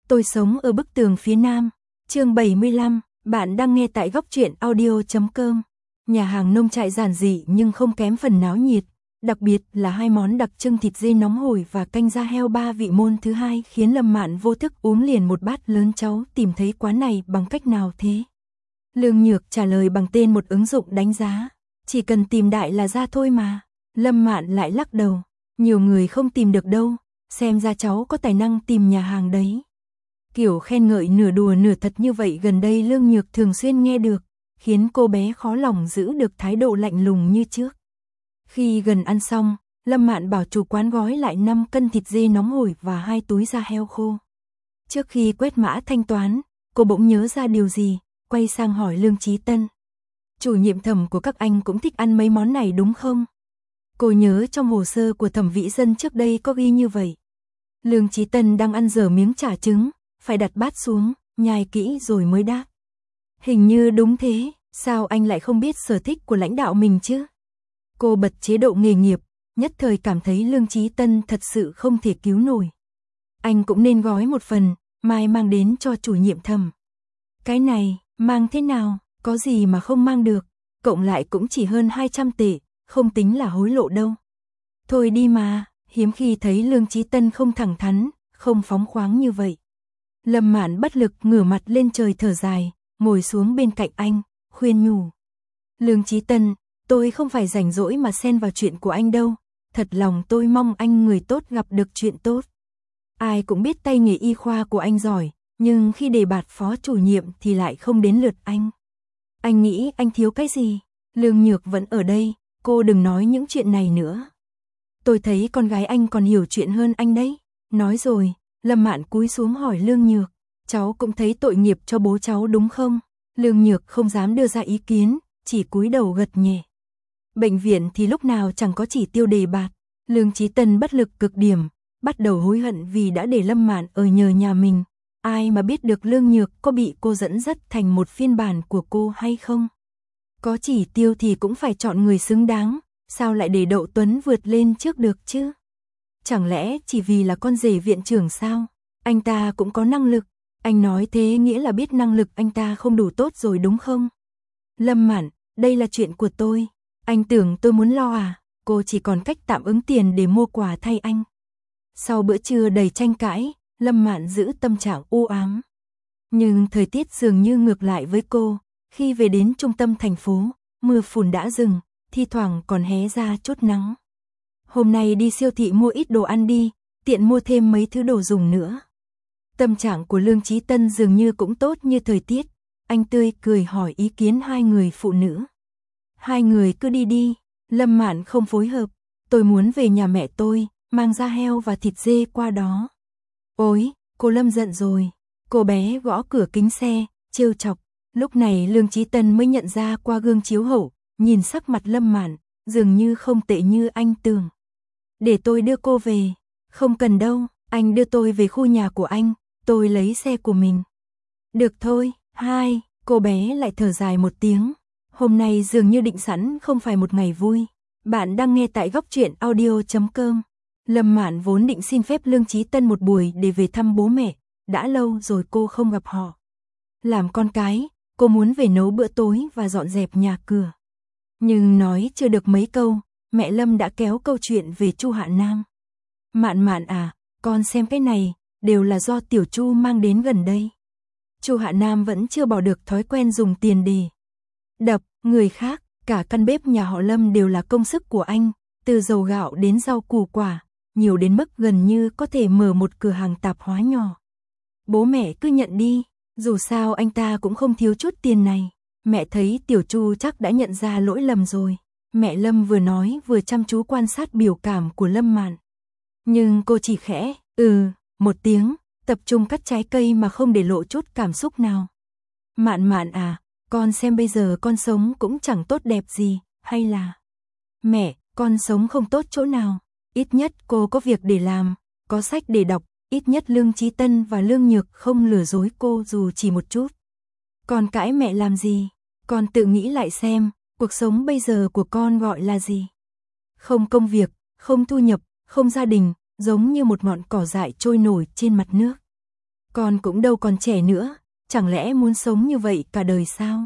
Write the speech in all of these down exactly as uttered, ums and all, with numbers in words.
Tôi sống ở bức tường phía nam. Chương bảy mươi lăm, bạn đang nghe tại góc truyện audio chấm com. Nhà hàng nông trại giản dị nhưng không kém phần náo nhiệt, đặc biệt là hai món đặc trưng thịt dê nóng hổi và canh da heo ba vị môn thứ hai khiến Lâm Mạn vô thức uống liền một bát lớn. Cháu tìm thấy quán này bằng cách nào thế? Lương Nhược trả lời bằng tên một ứng dụng đánh giá. Chỉ cần tìm đại là ra thôi mà. Lâm Mạn lại lắc đầu. Nhiều người không tìm được đâu, xem ra cháu có tài năng tìm nhà hàng đấy. Kiểu khen ngợi nửa đùa nửa thật như vậy gần đây Lương Nhược thường xuyên nghe được, khiến cô bé khó lòng giữ được thái độ lạnh lùng như trước. Khi gần ăn xong, Lâm Mạn bảo chủ quán gói lại năm cân thịt dê nóng hổi và hai túi da heo khô. Trước khi quét mã thanh toán, cô bỗng nhớ ra điều gì, quay sang hỏi Lương Chí Tân. Chủ nhiệm thẩm của các anh cũng thích ăn mấy món này đúng không? Cô nhớ trong hồ sơ của Thẩm Vĩ Dân trước đây có ghi như vậy. Lương Chí Tân đang ăn dở miếng chả trứng, phải đặt bát xuống, nhai kỹ rồi mới đáp. Hình như đúng thế, sao anh lại không biết sở thích của lãnh đạo mình chứ? Cô bật chế độ nghề nghiệp, nhất thời cảm thấy Lương Chí Tân thật sự không thể cứu nổi. Anh cũng nên gói một phần, mai mang đến cho chủ nhiệm Thẩm. Cái này, mang thế nào, có gì mà không mang được, cộng lại cũng chỉ hơn hai trăm tệ, không tính là hối lộ đâu. Thôi đi mà, hiếm khi thấy Lương Chí Tân không thẳng thắn, không phóng khoáng như vậy. Lâm Mạn bất lực ngửa mặt lên trời thở dài, ngồi xuống bên cạnh anh, khuyên nhủ. Lương Chí Tân, tôi không phải rảnh rỗi mà xen vào chuyện của anh đâu, thật lòng tôi mong anh người tốt gặp được chuyện tốt. Ai cũng biết tay nghề y khoa của anh giỏi, nhưng khi đề bạt phó chủ nhiệm thì lại không đến lượt anh. Anh nghĩ anh thiếu cái gì? Lương Nhược vẫn ở đây, cô đừng nói những chuyện này nữa. Tôi thấy con gái anh còn hiểu chuyện hơn anh đấy. Nói rồi, Lâm Mạn cúi xuống hỏi Lương Nhược, cháu cũng thấy tội nghiệp cho bố cháu đúng không? Lương Nhược không dám đưa ra ý kiến, chỉ cúi đầu gật nhẹ. Bệnh viện thì lúc nào chẳng có chỉ tiêu đề bạt. Lương Chí Tân bất lực cực điểm, bắt đầu hối hận vì đã để Lâm Mạn ở nhờ nhà mình. Ai mà biết được Lương Nhược có bị cô dẫn dắt thành một phiên bản của cô hay không? Có chỉ tiêu thì cũng phải chọn người xứng đáng, sao lại để Đậu Tuấn vượt lên trước được chứ? Chẳng lẽ chỉ vì là con rể viện trưởng sao? Anh ta cũng có năng lực, anh nói thế nghĩa là biết năng lực anh ta không đủ tốt rồi đúng không? Lâm Mạn, đây là chuyện của tôi, anh tưởng tôi muốn lo à? Cô chỉ còn cách tạm ứng tiền để mua quà thay anh. Sau bữa trưa đầy tranh cãi, Lâm Mạn giữ tâm trạng u ám. Nhưng thời tiết dường như ngược lại với cô, khi về đến trung tâm thành phố, mưa phùn đã dừng, thi thoảng còn hé ra chút nắng. Hôm nay đi siêu thị mua ít đồ ăn đi, tiện mua thêm mấy thứ đồ dùng nữa. Tâm trạng của Lương Chí Tân dường như cũng tốt như thời tiết, anh tươi cười hỏi ý kiến hai người phụ nữ. Hai người cứ đi đi, Lâm Mạn không phối hợp, tôi muốn về nhà mẹ tôi, mang da heo và thịt dê qua đó. Ôi, cô Lâm giận rồi, cô bé gõ cửa kính xe, trêu chọc. Lúc này Lương Chí Tân mới nhận ra qua gương chiếu hậu, nhìn sắc mặt Lâm Mạn, dường như không tệ như anh tưởng. Để tôi đưa cô về. Không cần đâu, anh đưa tôi về khu nhà của anh, tôi lấy xe của mình. Được thôi, hai, cô bé lại thở dài một tiếng. Hôm nay dường như định sẵn không phải một ngày vui. Bạn đang nghe tại góc truyện audio chấm com. Lâm Mạn vốn định xin phép Lương Chí Tân một buổi để về thăm bố mẹ, đã lâu rồi cô không gặp họ. Làm con cái, cô muốn về nấu bữa tối và dọn dẹp nhà cửa. Nhưng nói chưa được mấy câu, mẹ Lâm đã kéo câu chuyện về Chu Hạ Nam. Mạn Mạn à, con xem cái này, đều là do Tiểu Chu mang đến gần đây. Chu Hạ Nam vẫn chưa bỏ được thói quen dùng tiền để đập người khác, cả căn bếp nhà họ Lâm đều là công sức của anh, từ dầu gạo đến rau củ quả, nhiều đến mức gần như có thể mở một cửa hàng tạp hóa nhỏ. Bố mẹ cứ nhận đi, dù sao anh ta cũng không thiếu chút tiền này. Mẹ thấy Tiểu Chu chắc đã nhận ra lỗi lầm rồi. Mẹ Lâm vừa nói vừa chăm chú quan sát biểu cảm của Lâm Mạn. Nhưng cô chỉ khẽ, ừ, một tiếng, tập trung cắt trái cây mà không để lộ chút cảm xúc nào. Mạn Mạn à, con xem bây giờ con sống cũng chẳng tốt đẹp gì, hay là... Mẹ, con sống không tốt chỗ nào, ít nhất cô có việc để làm, có sách để đọc, ít nhất Lương Chí Tân và Lương Nhược không lừa dối cô dù chỉ một chút. Con cãi mẹ làm gì? Con tự nghĩ lại xem, cuộc sống bây giờ của con gọi là gì? Không công việc, không thu nhập, không gia đình, giống như một ngọn cỏ dại trôi nổi trên mặt nước. Con cũng đâu còn trẻ nữa, chẳng lẽ muốn sống như vậy cả đời sao?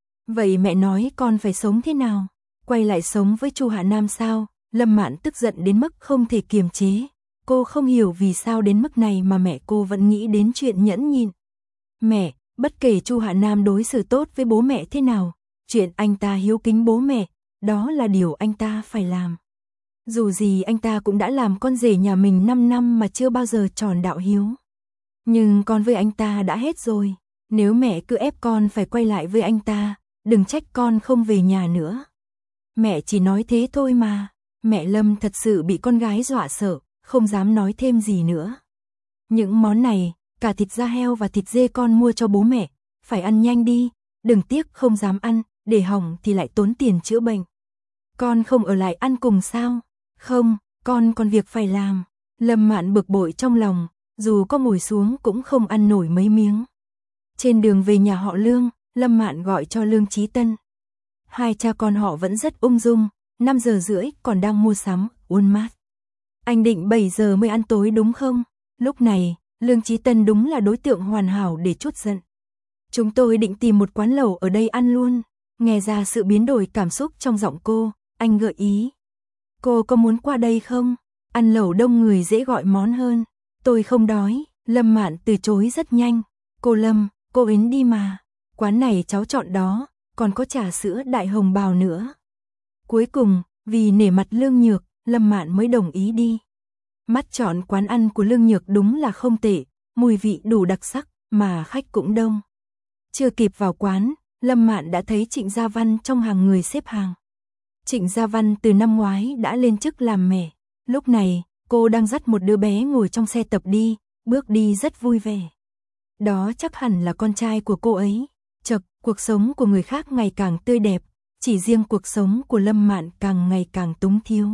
Vậy mẹ nói con phải sống thế nào? Quay lại sống với Chu Hạ Nam sao? Lâm Mạn tức giận đến mức không thể kiềm chế. Cô không hiểu vì sao đến mức này mà mẹ cô vẫn nghĩ đến chuyện nhẫn nhịn. Mẹ, bất kể Chu Hạ Nam đối xử tốt với bố mẹ thế nào, chuyện anh ta hiếu kính bố mẹ, đó là điều anh ta phải làm. Dù gì anh ta cũng đã làm con rể nhà mình năm năm mà chưa bao giờ tròn đạo hiếu. Nhưng con với anh ta đã hết rồi, nếu mẹ cứ ép con phải quay lại với anh ta, đừng trách con không về nhà nữa. Mẹ chỉ nói thế thôi mà. Mẹ Lâm thật sự bị con gái dọa sợ, không dám nói thêm gì nữa. Những món này, cả thịt da heo và thịt dê con mua cho bố mẹ, phải ăn nhanh đi, đừng tiếc không dám ăn, để hỏng thì lại tốn tiền chữa bệnh. Con không ở lại ăn cùng sao? Không, con còn việc phải làm. Lâm Mạn bực bội trong lòng, dù có ngồi xuống cũng không ăn nổi mấy miếng. Trên đường về nhà họ Lương, Lâm Mạn gọi cho Lương Chí Tân. Hai cha con họ vẫn rất ung dung, năm giờ rưỡi còn đang mua sắm, Walmart. Anh định bảy giờ mới ăn tối đúng không? Lúc này, Lương Chí Tân đúng là đối tượng hoàn hảo để trút giận. Chúng tôi định tìm một quán lẩu ở đây ăn luôn. Nghe ra sự biến đổi cảm xúc trong giọng cô, anh gợi ý. Cô có muốn qua đây không? Ăn lẩu đông người dễ gọi món hơn. Tôi không đói. Lâm Mạn từ chối rất nhanh. Cô Lâm, cô Yến đi mà. Quán này cháu chọn đó, còn có trà sữa đại hồng bào nữa. Cuối cùng, vì nể mặt Lương Nhược, Lâm Mạn mới đồng ý đi. Mắt chọn quán ăn của Lương Nhược đúng là không tệ, mùi vị đủ đặc sắc, mà khách cũng đông. Chưa kịp vào quán, Lâm Mạn đã thấy Trịnh Gia Văn trong hàng người xếp hàng. Trịnh Gia Văn từ năm ngoái đã lên chức làm mẹ. Lúc này, cô đang dắt một đứa bé ngồi trong xe tập đi, bước đi rất vui vẻ. Đó chắc hẳn là con trai của cô ấy. Chật, cuộc sống của người khác ngày càng tươi đẹp, chỉ riêng cuộc sống của Lâm Mạn càng ngày càng túng thiếu.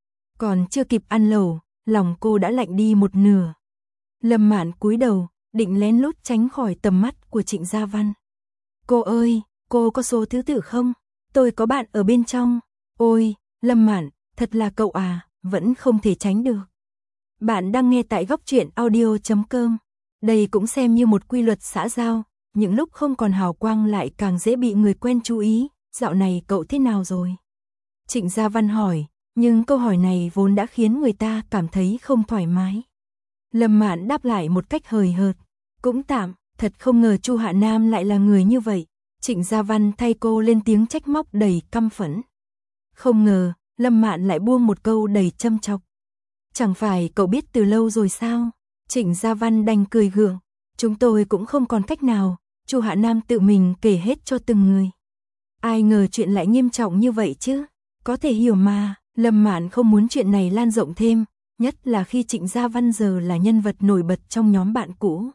Còn chưa kịp ăn lẩu, lòng cô đã lạnh đi một nửa. Lâm Mạn cúi đầu, định lén lút tránh khỏi tầm mắt của Trịnh Gia Văn. Cô ơi, cô có số thứ tự không? Tôi có bạn ở bên trong. Ôi, Lâm Mạn, thật là cậu à, vẫn không thể tránh được. Bạn đang nghe tại góc truyện audio chấm com. Đây cũng xem như một quy luật xã giao, những lúc không còn hào quang lại càng dễ bị người quen chú ý. Dạo này cậu thế nào rồi? Trịnh Gia Văn hỏi, nhưng câu hỏi này vốn đã khiến người ta cảm thấy không thoải mái. Lâm Mạn đáp lại một cách hời hợt, cũng tạm, thật không ngờ Chu Hạ Nam lại là người như vậy. Trịnh Gia Văn thay cô lên tiếng trách móc đầy căm phẫn. Không ngờ, Lâm Mạn lại buông một câu đầy châm chọc. Chẳng phải cậu biết từ lâu rồi sao? Trịnh Gia Văn đành cười gượng, chúng tôi cũng không còn cách nào, Chu Hạ Nam tự mình kể hết cho từng người. Ai ngờ chuyện lại nghiêm trọng như vậy chứ? Có thể hiểu mà, Lâm Mạn không muốn chuyện này lan rộng thêm, nhất là khi Trịnh Gia Văn giờ là nhân vật nổi bật trong nhóm bạn cũ.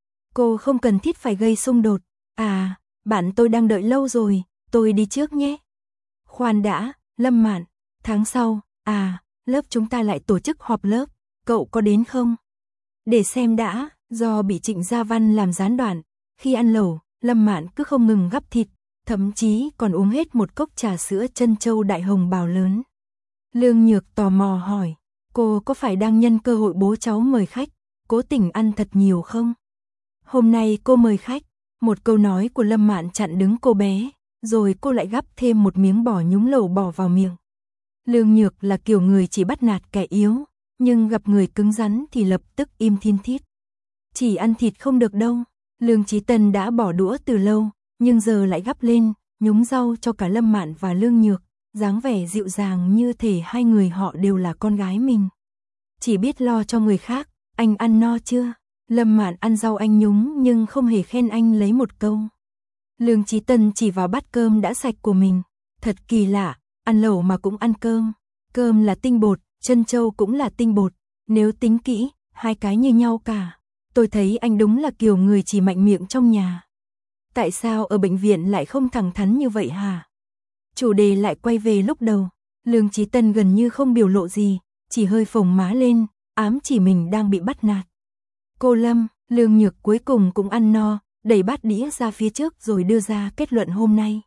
Cô không cần thiết phải gây xung đột. À, bạn tôi đang đợi lâu rồi, tôi đi trước nhé. Khoan đã, Lâm Mạn, tháng sau, à, lớp chúng ta lại tổ chức họp lớp, cậu có đến không? Để xem đã, do bị Trịnh Gia Văn làm gián đoạn, khi ăn lẩu, Lâm Mạn cứ không ngừng gắp thịt, thậm chí còn uống hết một cốc trà sữa trân châu đại hồng bào lớn. Lương Nhược tò mò hỏi, cô có phải đang nhân cơ hội bố cháu mời khách, cố tình ăn thật nhiều không? Hôm nay cô mời khách, một câu nói của Lâm Mạn chặn đứng cô bé, rồi cô lại gắp thêm một miếng bò nhúng lẩu bò vào miệng. Lương Nhược là kiểu người chỉ bắt nạt kẻ yếu, nhưng gặp người cứng rắn thì lập tức im thiên thít. Chỉ ăn thịt không được đâu, Lương Chí Tân đã bỏ đũa từ lâu, nhưng giờ lại gắp lên, nhúng rau cho cả Lâm Mạn và Lương Nhược, dáng vẻ dịu dàng như thể hai người họ đều là con gái mình. Chỉ biết lo cho người khác, anh ăn no chưa? Lâm Mạn ăn rau anh nhúng nhưng không hề khen anh lấy một câu. Lương Chí Tân chỉ vào bát cơm đã sạch của mình, thật kỳ lạ, ăn lẩu mà cũng ăn cơm. Cơm là tinh bột, trân châu cũng là tinh bột, nếu tính kỹ, hai cái như nhau cả. Tôi thấy anh đúng là kiểu người chỉ mạnh miệng trong nhà. Tại sao ở bệnh viện lại không thẳng thắn như vậy hả? Chủ đề lại quay về lúc đầu, Lương Chí Tân gần như không biểu lộ gì, chỉ hơi phồng má lên, ám chỉ mình đang bị bắt nạt. Cô Lâm, Lương Nhược cuối cùng cũng ăn no, đẩy bát đĩa ra phía trước rồi đưa ra kết luận hôm nay.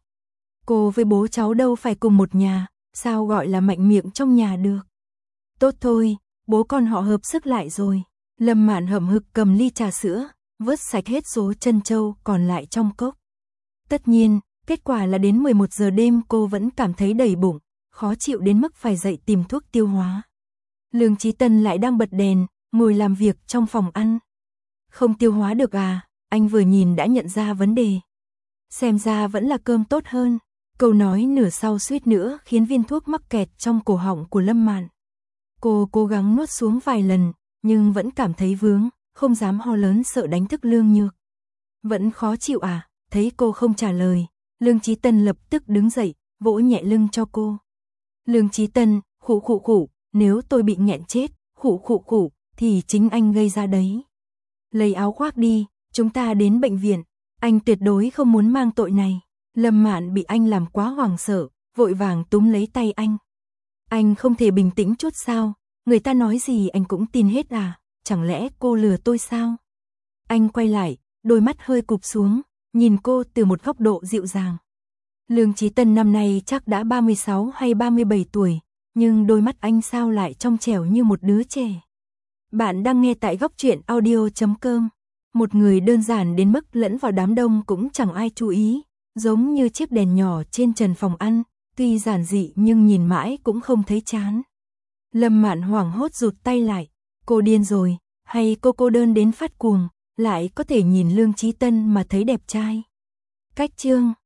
Cô với bố cháu đâu phải cùng một nhà, sao gọi là mạnh miệng trong nhà được. Tốt thôi, bố con họ hợp sức lại rồi. Lâm Mạn hậm hực cầm ly trà sữa, vớt sạch hết số trân châu còn lại trong cốc. Tất nhiên, kết quả là đến mười một giờ đêm cô vẫn cảm thấy đầy bụng, khó chịu đến mức phải dậy tìm thuốc tiêu hóa. Lương Chí Tân lại đang bật đèn, ngồi làm việc trong phòng ăn. Không tiêu hóa được à, anh vừa nhìn đã nhận ra vấn đề. Xem ra vẫn là cơm tốt hơn. Câu nói nửa sau suýt nữa khiến viên thuốc mắc kẹt trong cổ họng của Lâm Mạn. Cô cố gắng nuốt xuống vài lần, nhưng vẫn cảm thấy vướng, không dám ho lớn sợ đánh thức Lương Nhược. Vẫn khó chịu à, thấy cô không trả lời, Lương Chí Tân lập tức đứng dậy, vỗ nhẹ lưng cho cô. Lương Chí Tân, khụ khụ khụ, nếu tôi bị nghẹn chết, khụ khụ khụ, thì chính anh gây ra đấy. Lấy áo khoác đi, chúng ta đến bệnh viện, anh tuyệt đối không muốn mang tội này. Lâm Mạn bị anh làm quá hoảng sợ, vội vàng túm lấy tay anh. Anh không thể bình tĩnh chút sao, người ta nói gì anh cũng tin hết à, chẳng lẽ cô lừa tôi sao? Anh quay lại, đôi mắt hơi cụp xuống, nhìn cô từ một góc độ dịu dàng. Lương Chí Tân năm nay chắc đã ba mươi sáu hay ba mươi bảy tuổi, nhưng đôi mắt anh sao lại trong trẻo như một đứa trẻ. Bạn đang nghe tại góc truyện audio chấm com. Một người đơn giản đến mức lẫn vào đám đông cũng chẳng ai chú ý, giống như chiếc đèn nhỏ trên trần phòng ăn, tuy giản dị nhưng nhìn mãi cũng không thấy chán. Lâm Mạn hoảng hốt rụt tay lại, cô điên rồi, hay cô cô đơn đến phát cuồng, lại có thể nhìn Lương Chí Tân mà thấy đẹp trai. Cách chương